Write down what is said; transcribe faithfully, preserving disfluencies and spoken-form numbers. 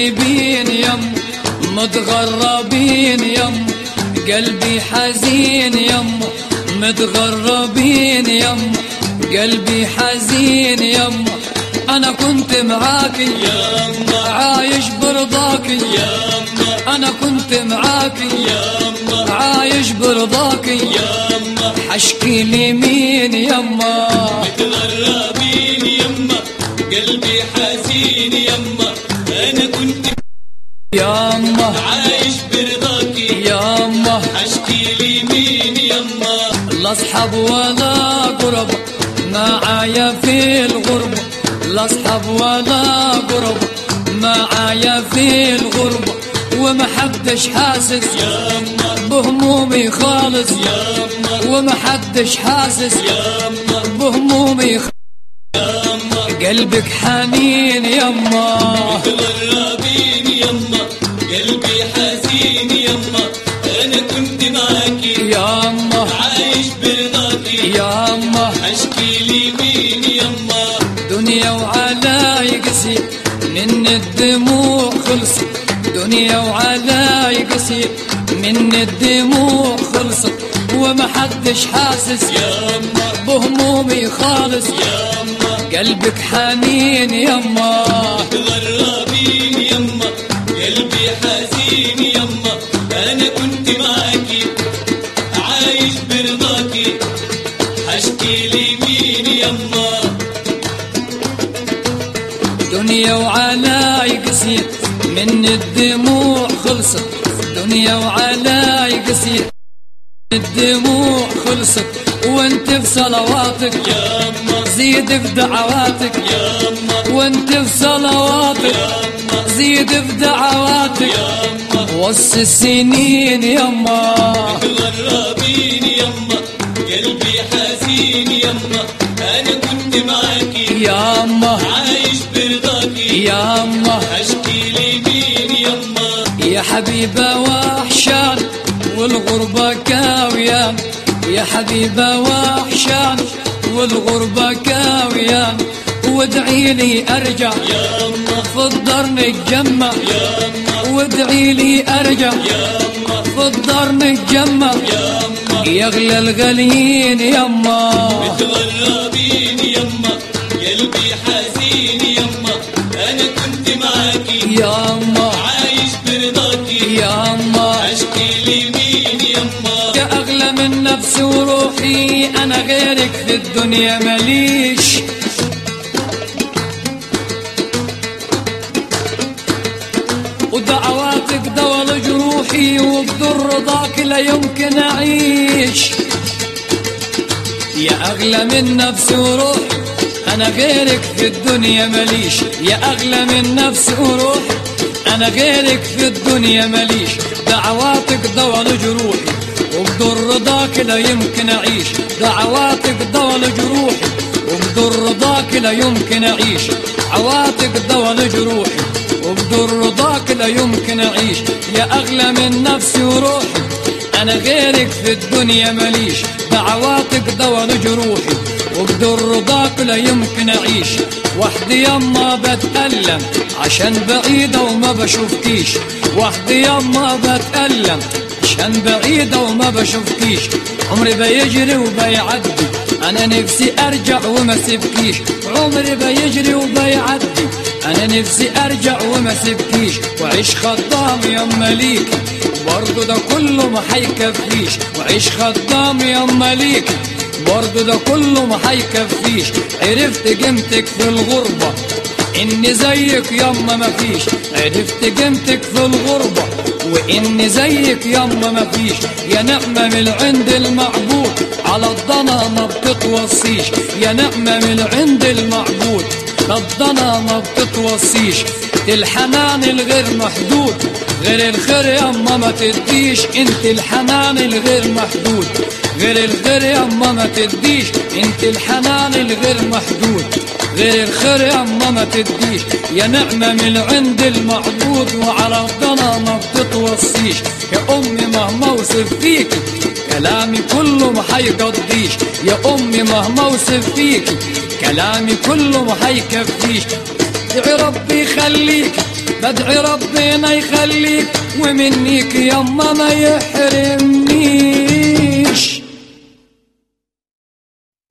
غريبين يم متغربين يم قلبي حزين يم متغربين يم قلبي حزين يم أنا كنت معاكي يما عايش برضاكي يما أنا كنت معاكي يما عايش برضاكي يما حشكي لمين يما متغربين يما قلبي حزين يما أنا كنت يما عايش برضاكي يما حشكي لمين يما لا اصحاب ولا قرب معايا في الغربة لا اصحاب ولا قرب معايا في الغربة ومحدش حاسس يما بهمومي خالص يما ومحدش حاسس يما بهمومي خالص يما قلبك حنين يما متغربين يما قلبي حزين يما أنا كنت معاكي يما عايش برضاكي يما أشكي لمين يما دنيا وعلاي قسي من الدموع خلصت دنيا وعلاي قسي من الدموع خلصت ومحدش حاسس يما بهمومي خالص يما قلبك حنين يما متغربين يما قلبي حزين يما أنا كنت معاكي عايش برضاكي حشكي لمين يما دنيا وعلاي قسي من الدموع خلصت دنيا وعلاي قسي الدموع خلصت وانت في صلواتك يما زيد في دعواتك يما وانت في صلواتك يما زيد في دعواتك يما وص السنين يما متغربين يما قلبي حزين يما أنا كنت معاكي يما عايش برضاكي يما أشكي لمين يما يا حبيبة وحشان والغربة كاويان يا حبيبة وحشان والغربة كاويان وادعي لي ارجع يما في الدار نتجمع يما وادعي لي ارجع يما في الدار نتجمع يما يغلى الغاليين يما متغربين يما قلبي حزين يما أنا كنت معاكي يما عايش برضاكي يما أشكي لمين يما يا اغلى من نفسي وروحي انا غيرك في الدنيا ماليش ودعواتك دوا لجروحي وبدر رضاك لا يمكن اعيش يا اغلى من نفسي وروحي انا غيرك في الدنيا ماليش يا اغلى من نفسي وروحي انا غيرك في الدنيا ماليش دعواتك دوا لجروحي وبدر رضاك لا يمكن اعيش دعواتك دوا لجروحي وبدر رضاك لا يمكن اعيش دعواتك دوا لجروحي وبدر رضاك لا يمكن اعيش يا اغلى من نفسي وروحي انا غيرك في الدنيا ماليش دعواتك دوا لجروحي وبدر رضاك لا يمكن اعيش وحدي يما بتألم عشان بعيدة وما بشوفكيش وحدي يما بتألم عشان بعيدة وما بشوفكيش عمري بيجري وبيعدي انا نفسي ارجع وما سيبكيش عمري بيجري وبيعدي انا نفسي ارجع وما سيبكيش وعيش خدام يما ليكي برضو ده كله ما حيكفيش وعيش خدام يما ليكي برضو ده كله ما حيكفيش عرفت قيمتك في الغربة إن زيك يما مفيش عرفت قيمتك في الغربة وإن زيك يما مفيش يا نعمة من عند المعبود على الضنا ما بتتوصيش يا نعمة من عند المعبود الضنا ما بتتوصيش الحنان الغير محدود غير الخير يما ما تديش انت الحنان الغير محدود غير الخير يما ما تديش انت الحنان الغير محدود غير الخير يما ما تديش يا نعمة من عند المعبود وعلى الضنا ما بتتوصيش يا أمي مهما اوصف فيكي كلامي كله ما حيقضيش يا أمي مهما اوصف فيكي كلامي كله ما حيكفيش ادعي ربي يخليكي بدعي ربنا يخليك ومنيك يما ما يحرمني.